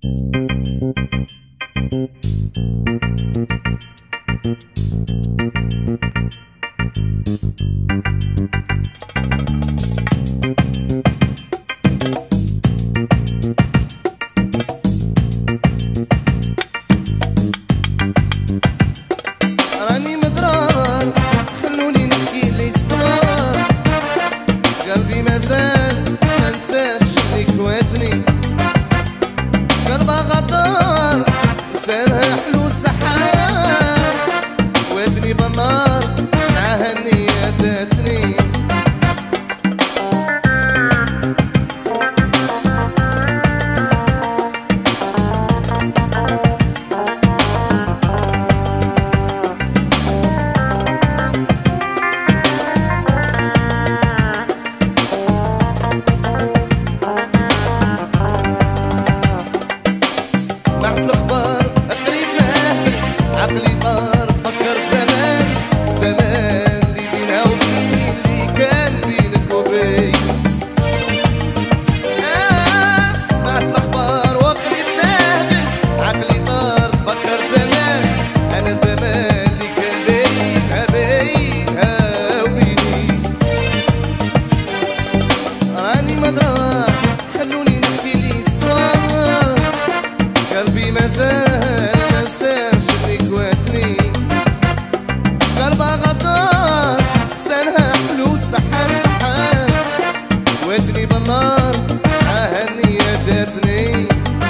راني مضرار خلوني نحكي لي ستوار، قلبي مازال منساش اللي كواتني، قلبها غدار لسانها حلو سحار، واتني بالنار معاها النية داتني. سمعت الأخبار قريب مهلي عقلي طار، فكرت زمان زمان اللي بينا وبيني اللي كان بينك وبين. سمعت الأخبار وقريب مهلي عقلي طار، فكرت زمان أنا زمان اللي كان بينها وبيني. راني مضرار خلوني نحكي لي ستوار، قلبي مازال منساش اللي كواتني، قلبها غدار لسانها حلو سحار سحار، واتني بالنار معاها النية داتني.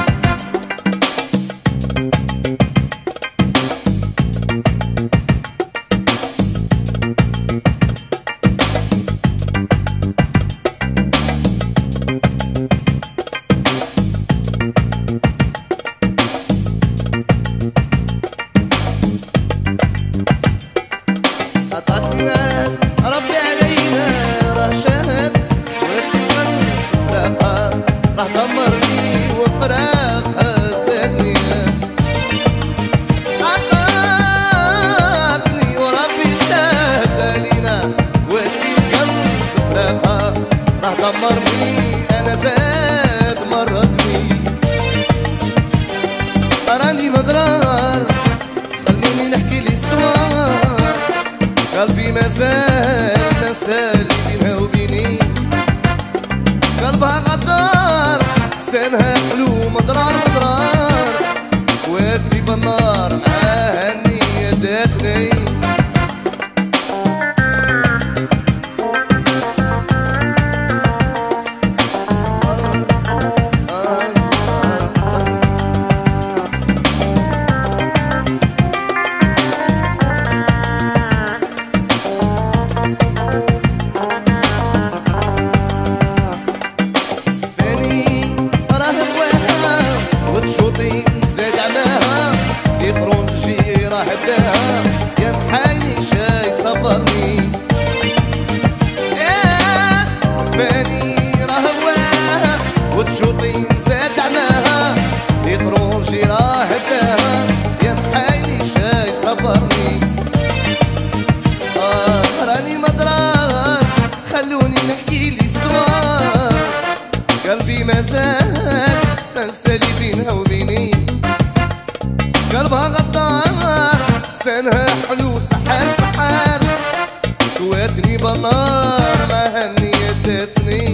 عطاتني نهد ربي علينا راه شاهد، ولدني القلب فراقها راه دمرني وفراقها زادني. عطاتني وربي شاهد علينا، ولدني القلب فراقها راه دمرني انا زاد مرضني. راني مضرار خلوني نحكي لي ستوار، قلبي مازال منسى اللي بينها وبيني، قلبها غدار لسانها حلو مضرار مضرار، واتني بالنار معاها النية داتني. فاني راه هواها وتشوطي زاد عماها، يطرونجي راه داها يا محايني شاي صبرني. فاني راه هواها وتشوطي زاد عماها، يطرونجي راه داها يا محايني شاي صبرني. راني مضرار خلوني نحكي لي ستوار، قلبي مازال منسى اللي بينها وبيني، قلبها غدار لسانها حلو سحار سحار، كواتني بالنار معاها النية داتني.